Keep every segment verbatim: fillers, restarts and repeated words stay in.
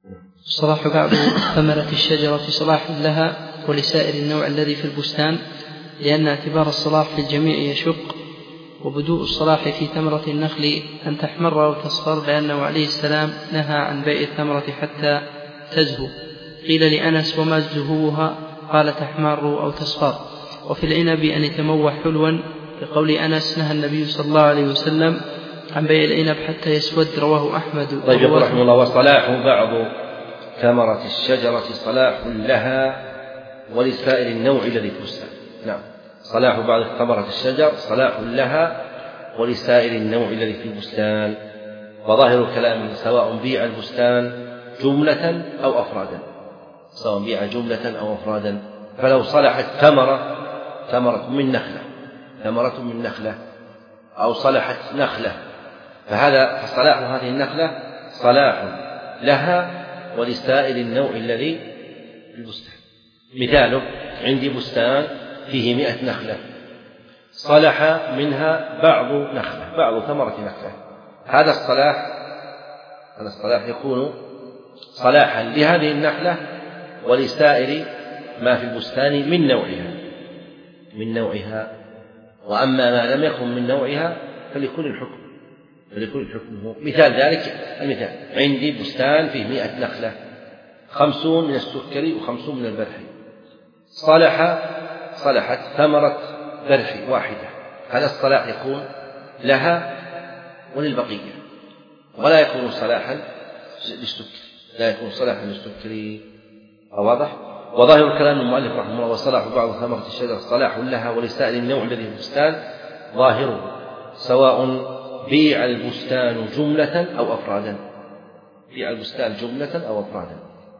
صلاح بعض ثمرة الشجرة صلاح لها ولسائر النوع الذي في البستان، لأن اعتبار الصلاح في الجميع يشق، وبدوء الصلاح في ثمرة النخل أن تحمر وتصفر، لأنه عليه السلام نهى عن بيع الثمرة حتى تزهو. قيل لأنس: وما زهوها؟ قال: تحمر أو تصفر. وفي العنب أن يتموح حلوا، لقول أنس: نهى النبي صلى الله عليه وسلم عن بيع العنب حتى يسود، رواه أحمد. طيب رحمه الله. وصلاح بعض ثمرة الشجرة صلاح لها ولسائر النوع الذي في البستان. نعم، صلاح بعض ثمرة الشجر صلاح لها ولسائر النوع الذي في البستان. وظاهر الكلام سواء بيع البستان جملة أو أفرادا، سواء بيع جملة أو أفرادا. فلو صلحت ثمرة ثمرة من نخلة ثمرة من نخلة أو صلحت نخلة، فهذا فصلاح هذه النخلة صلاح لها ولسائر النوع الذي في البستان. مثاله: عندي بستان فيه مئة نخلة، صلح منها بعض نخلة بعض ثمرة نخلة، هذا الصلاح هذا الصلاح يكون صلاحا لهذه النخلة ولسائر ما في البستان من نوعها من نوعها وأما ما لم يكن من نوعها فليكون الحكم فليكون الحكم. مثال ذلك المثال: عندي بستان فيه مئة نخلة، خمسون من السكري وخمسون من البرحي، صلح صلحت ثمرة برحي واحدة، هذا الصلاح يكون لها وللبقية، ولا يكون صلاحا للسكري لا يكون صلاحا للسكري. واضح؟ وظاهر كلام المؤلف رحمه الله: وصلاح بعض ثمرة الشجرة صلاح لها ولسائر النوع الذي في البستان، ظاهره سواء بيع البستان جملة أو أفرادا بيع البستان جملة أو أفرادا.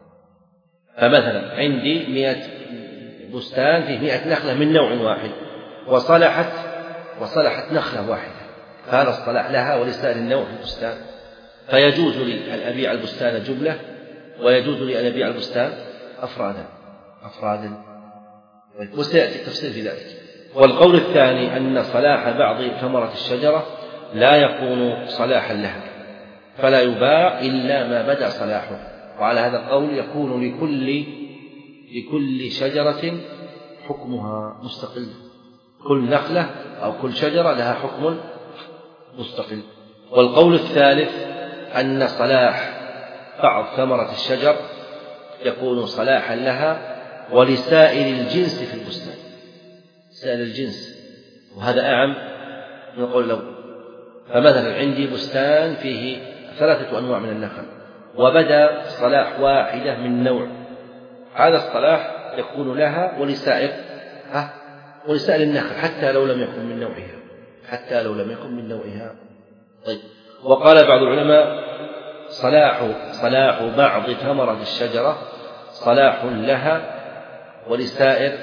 فمثلا عندي مئة بستان فيه مئة نخلة من نوع واحد، وصلحت وصلحت نخلة واحدة، فهذا الصلاح لها ولسائر النوع في البستان، فيجوز لي أن أبيع البستان جملة، ويجوز لي أن أبيع البستان أفرادا أفرادا وسيأتي التفصيل في ذلك. والقول الثاني أن صلاح بعض ثمرة الشجرة لا يكون صلاحا لها، فلا يباع إلا ما بدأ صلاحه. وعلى هذا القول يكون لكل لكل شجرة حكمها مستقل، كل نخلة أو كل شجرة لها حكم مستقل. والقول الثالث أن صلاح بعض ثمرة الشجر يكون صلاحا لها ولسائر الجنس في البستان، سائر الجنس، وهذا أعم من القول الأول. فمثلا عندي بستان فيه ثلاثة أنواع من النخل، وبدأ صلاح واحدة من نوع، هذا الصلاح يكون لها ولسائر ها ولسائر النخل حتى لو لم يكن من نوعها حتى لو لم يكن من نوعها. طيب. وقال بعض العلماء: صلاح صلاح بعض ثمرة الشجرة صلاح لها ولسائر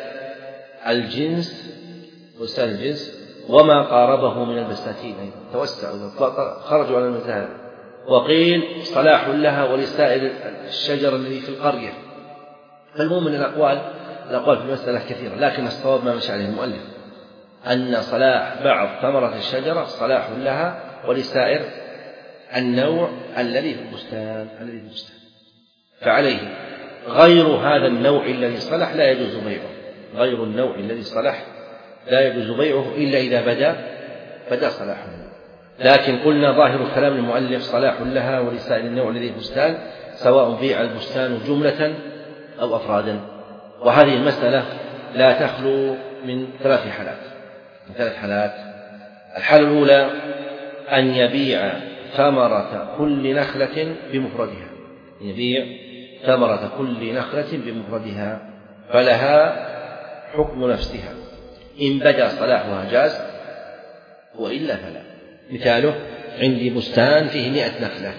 الجنس ولسائر الجنس وما قاربه من البساتين، أيضا توسعوا خرجوا على المذاهب. وقيل: صلاح لها ولسائر الشجر الذي في القرية. فالمهم من الأقوال الأقوال في المسألة كثيرة، لكن الصواب ما مشى عليه المؤلف أن صلاح بعض ثمرة الشجرة صلاح لها ولسائر النوع الذي في البستان الذي في البستان فعليه غير هذا النوع الذي صلح لا يجوز بيعه غير النوع الذي صلح لا يجوز بيعه إلا إذا بدا بدا صلاحه. لكن قلنا ظاهر كلام المؤلف صلاح لها ولسائر النوع الذي في البستان، سواء بيع البستان جملة أو أفرادا. وهذه المسألة لا تخلو من ثلاث حالات من ثلاث حالات الحالة الأولى أن يبيع ثمرة كل نخلة بمفردها يبيع ثمرة كل نخلة بمفردها، فلها حكم نفسها، إن بدا صلاحها جاز وإلا فلا. مثاله: عندي بستان فيه مئة نخلة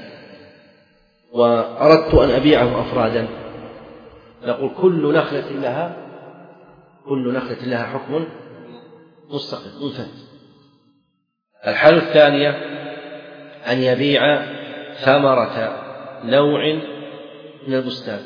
وأردت أن أبيعه أفرادا، نقول كل نخلة لها كل نخلة لها حكم مستقل منفرد. الحالة الثانية أن يبيع ثمرة نوع من البستان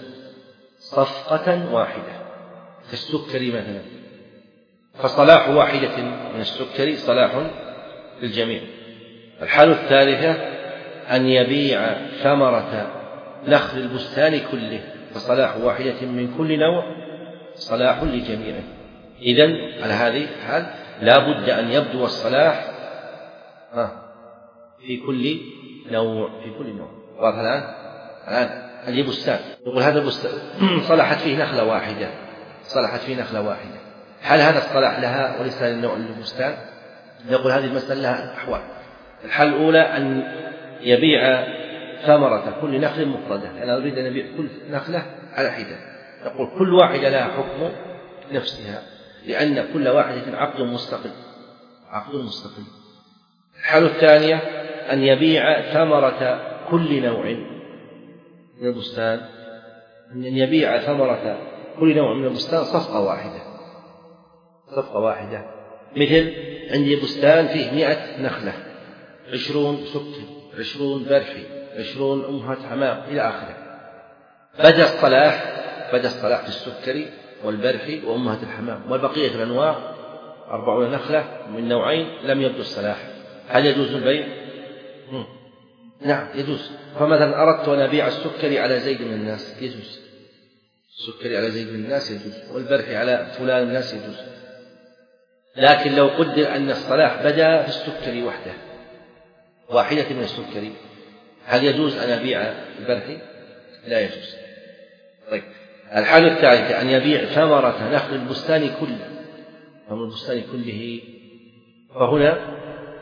صفقة واحدة كالسكري مثلا، فصلاح واحدة من السكري صلاح للجميع. الحالة الثالثة أن يبيع ثمرة نخل البستان كله، فصلاح واحدة من كل نوع صلاح لجميعه. إذن على هذه الحال لا بد أن يبدو الصلاح في كل نوع في كل نوع. واضح الآن؟ الآن اللي بستان يقول هذا البستان صلحت فيه نخلة واحدة صلحت فيه نخلة واحدة هل هذا الصلاح لها ولسان النوع للبستان؟ نقول هذه المسألة لها أحوال. الحال الأولى أن يبيع ثمرة كل نخل مفردة، أنا أريد أن أبيع كل نخلة على حدة، نقول كل واحدة لها حكم نفسها، لأن كل واحدة عقد مستقل عقد مستقل. الحالة الثانية أن يبيع ثمرة كل نوع من البستان أن يبيع ثمرة كل نوع من البستان صفقة واحدة صفقة واحدة مثل عندي بستان فيه مئة نخلة، عشرون سكر، عشرون برحي، عشرون أمهات حمام إلى آخره. بدأ الصلاح بدأ الصلاح في السكري والبرحي وأمهات الحمام، والبقية الأنواع أربعون نخلة من نوعين لم يبدو الصلاح. هل يجوز البيع؟ نعم يجوز. فمثلا أردت أن أبيع السكري على زيد من الناس يجوز، السكري على زيد من الناس يجوز، والبرحي على فلان من الناس يجوز. لكن لو قدر أن الصلاح بدأ في السكري وحده واحدة من السكري، هل يجوز أن أبيع البرحي؟ لا يجوز. طيب الحالة الثالثة أن يبيع ثمرة نخل البستان كله ثمر البستان كله، فهنا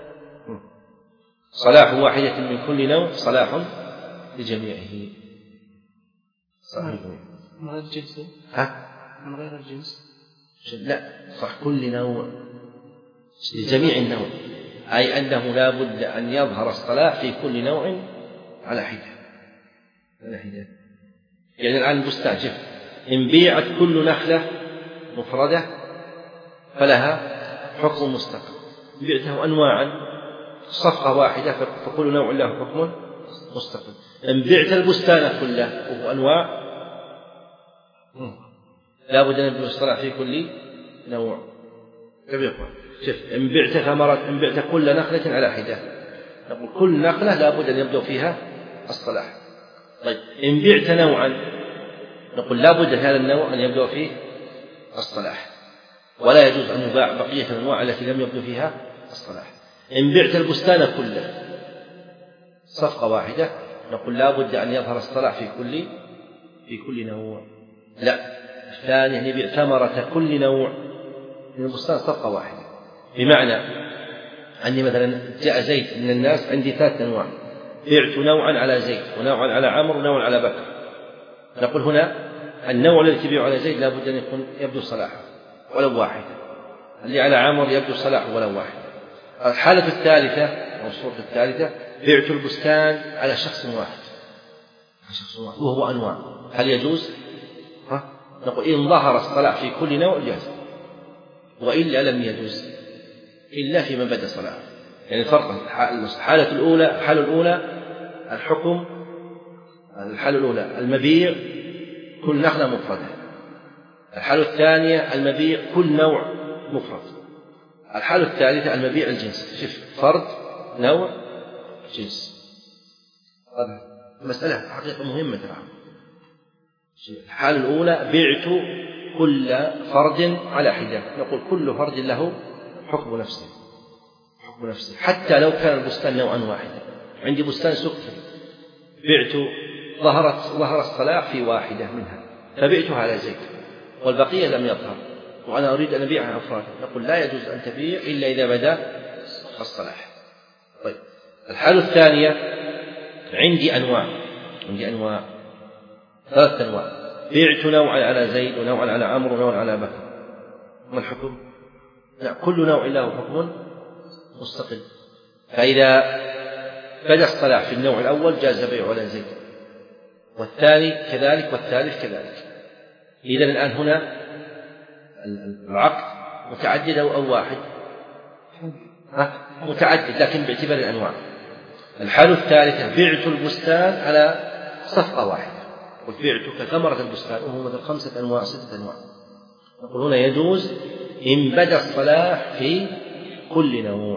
صلاح واحدة من كل نوع صلاح لجميعه. صحيح. من غير الجنس؟ ها؟ من غير الجنس؟ لا، صح كل نوع لجميع النوع، أي أنه لا بد أن يظهر الصلاح في كل نوع على حدة على حدة. يعني الآن البستان شوف إن بيعت كل نخلة مفردة فلها حكم مستقل، بيعته أنواعا صفقة واحدة فكل نوع له حكم مستقل. إن بعت البستان كله وهو أنواع لا بد أن يبدو الصلاح في كل نوع. شوف إن بعت ثمرة إن بعت كل نخلة على حدة، نقول كل نخلة لا بد أن يبدو فيها الصلاح. طيب إن بعت نوعا نقول لا بد هذا النوع أن يبدو فيه الصلاح، ولا يجوز أن يباع بقية الأنواع التي لم يبدو فيها الصلاح. إن بعت البستان كله صفقة واحدة نقول لا بد أن يظهر الصلاح في كل في كل نوع. لا، الثاني أن يبيع ثمرة كل نوع من البستان صفقة واحدة، بمعنى أني مثلا جاء زيد من الناس عندي ثلاث أنواع، بعت نوعا على زيد ونوعا على عمرو ونوعا على بكر، نقول هنا النوع الذي تبيع على زيد لا بد أن يكون يبدو صلاحه ولو واحد، اللي على عمرو يبدو صلاحه ولو واحد. الحالة الثالثة أو الصورة الثالثة بعت البستان على شخص واحد شخص واحد وهو أنواع، هل يجوز؟ ها؟ نقول إن ظهر الصلاح في كل نوع جاز، وإلا لم يجوز إلا فيما بدأ صلاح. يعني فرق الحالة الأولى الحالة الأولى الحكم الحالة الأولى المبيع كل نخلة مفردة، الحالة الثانية المبيع كل نوع مفرد، الحالة الثالثة المبيع الجنس. شوف فرد نوع جنس، هذا مسألة حقيقة مهمة ترى. الحالة الأولى بعت كل فرد على حدة، نقول كل فرد له حكم نفسه حكم نفسه حتى لو كان البستان نوعا واحدا. عندي بستان سكر بعت ظهرت ظهر الصلاح في واحدة منها فبعتها على زيت والبقية لم يظهر وأنا أريد أن أبيعها أفرادا، نقول لا يجوز أن تبيع إلا إذا بدأ الصلاح. طيب الحالة الثانية عندي أنواع عندي أنواع ثلاث أنواع، بعت نوعا على زيد ونوعا على عمرو ونوعا على بكر، ما الحكم؟ لا، كل نوع له حكم مستقل. فإذا بدأ الصلاح في النوع الأول جاز بيعه على زيد، والثاني كذلك والثالث كذلك. إذن الآن هنا العقد متعدد أو واحد؟ متعدد لكن باعتبار الأنواع. الحالة الثالثة بعت البستان على صفقة واحدة، قلت بعتك ثمرة البستان وهو مثل خمسة أنواع ستة أنواع، نقول هنا يجوز إن بدأ الصلاح في كل نوع.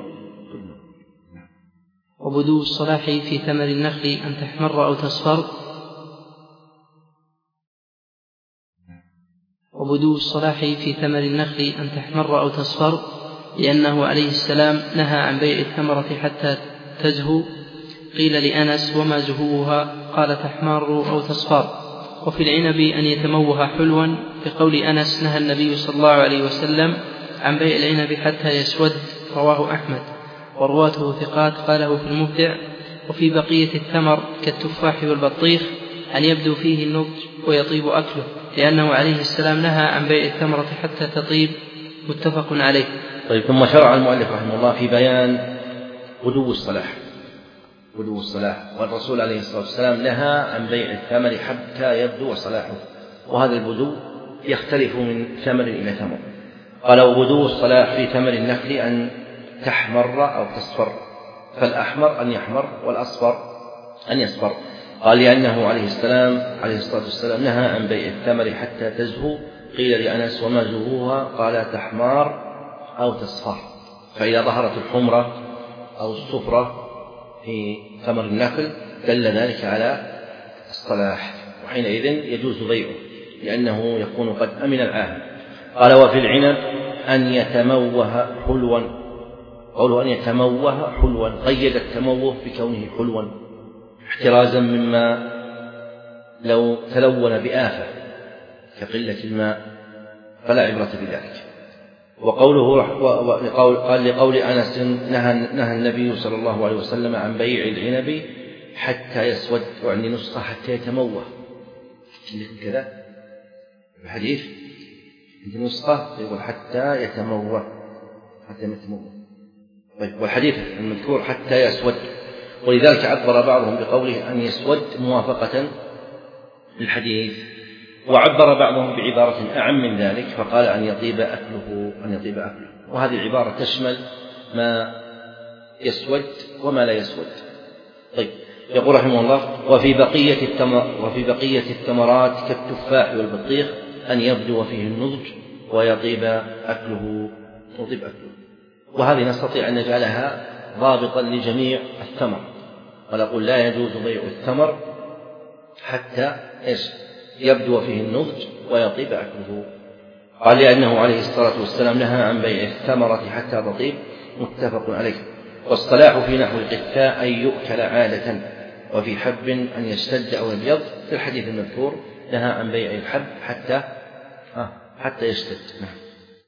وبدو الصلاح في ثمر النخل أن تحمر أو تصفر وبدو الصلاح في ثمر النخل أن تحمر أو تصفر، لأنه عليه السلام نهى عن بيع الثمرة حتى تزهو. قيل لأنس: وما زهوها؟ قال: تحمر أو تصفر. وفي العنب أن يتموه حلوا، بقول أنس: نهى النبي صلى الله عليه وسلم عن بيع العنب حتى يسود. رواه أحمد ورواته ثقات، قاله في المبدع. وفي بقية الثمر كالتفاح والبطيخ أن يبدو فيه النضج ويطيب أكله، لأنه عليه السلام نهى عن بيع الثمرة حتى تطيب. متفق عليه. طيب، ثم شرع المؤلف رحمه الله في بيان بدو الصلاح بدو الصلاح والرسول عليه الصلاة والسلام نهى عن بيع الثمر حتى يبدو صلاحه، وهذا البدو يختلف من ثمر إلى ثمر. قال: وبدو الصلاح في ثمر النخل أن تحمر أو تصفر، فالأحمر أن يحمر والأصفر أن يصفر. قال: لأنه عليه السلام عليه الصلاة والسلام نهى عن بيع الثمر حتى تزهو. قيل لأنس: وما زهوها؟ قال: تحمار أو تصفر. فإذا ظهرت الحمرة أو الصفرة في ثمر النخل دل ذلك على الصلاح، وحينئذ يجوز بيعه لأنه يكون قد أمن العاهد. قال: وفي العنب أن يتموه حلوا. قوله أن يتموه حلوا، قيد التموه بكونه حلوا احترازا مما لو تلون بآفة كقلة الماء، فلا عبرة بذلك. وقوله قال: لقول أنس: نهى, نهى النبي صلى الله عليه وسلم عن بيع العنب حتى يسود، وعني نسخة حتى يتموه كذا الحديث، عندي نسخة يقول حتى يتموه حتى يتموه. طيب، والحديث المذكور حتى يسود، ولذلك عبر بعضهم بقوله أن يسود موافقة للحديث، وعبر بعضهم بعبارة أعم من ذلك فقال أن يطيب أكله أن يطيب أكله وهذه العبارة تشمل ما يسود وما لا يسود. طيب، يقول رحمه الله: وفي بقية التمر وفي بقية الثمرات كالتفاح والبطيخ أن يبدو فيه النضج ويطيب أكله يطيب أكله وهذه نستطيع أن نجعلها ضابطا لجميع الثمر، ونقول لا يجوز بيع الثمر حتى إيش يبدو فيه النضج ويطيب أكله. قال: لأنه عليه الصلاة والسلام نهى عن بيع الثمرة حتى تطيب. متفق عليه. والصلاح في نحو القثاء أن يؤكل عادة، وفي حب أن يشتد أو يبيض. في الحديث المذكور نهى عن بيع الحب حتى آه حتى يشتد.